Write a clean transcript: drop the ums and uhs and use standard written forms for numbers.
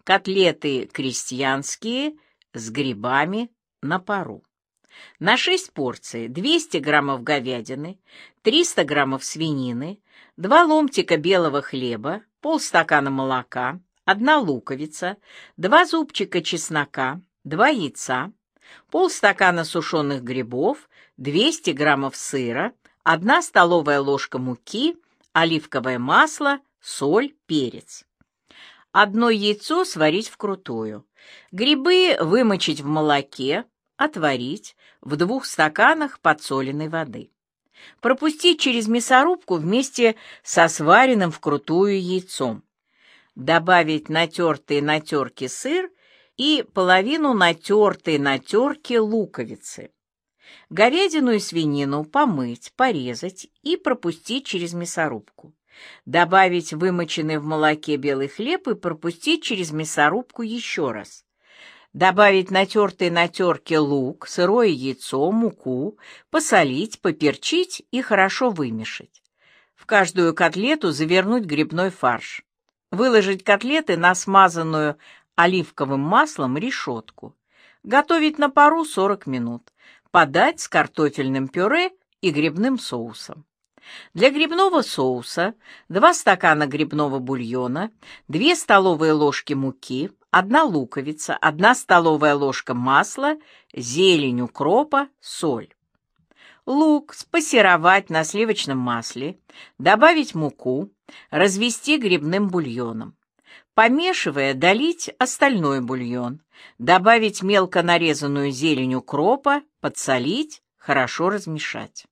Котлеты крестьянские с грибами на пару. На 6 порций 200 граммов говядины, 300 граммов свинины, 2 ломтика белого хлеба, полстакана молока, 1 луковица, 2 зубчика чеснока, 2 яйца, полстакана сушеных грибов, 200 граммов сыра, 1 столовая ложка муки, оливковое масло, соль, перец. 1 яйцо сварить вкрутую. Грибы вымочить в молоке, отварить в 2 стаканах подсоленной воды. Пропустить через мясорубку вместе со сваренным вкрутую яйцом. Добавить натертый на терке сыр и половину натертой на терке луковицы. Говядину и свинину помыть, порезать и пропустить через мясорубку. Добавить вымоченный в молоке белый хлеб и пропустить через мясорубку еще раз. Добавить натертый на терке лук, сырое яйцо, муку, посолить, поперчить и хорошо вымешать. В каждую котлету завернуть грибной фарш. Выложить котлеты на смазанную оливковым маслом решетку. Готовить на пару 40 минут. Подать с картофельным пюре и грибным соусом. Для грибного соуса 2 стакана грибного бульона, 2 столовые ложки муки, 1 луковица, 1 столовая ложка масла, зелень укропа, соль. Лук спассеровать на сливочном масле, добавить муку, развести грибным бульоном. Помешивая, долить остальной бульон, добавить мелко нарезанную зелень укропа, подсолить, хорошо размешать.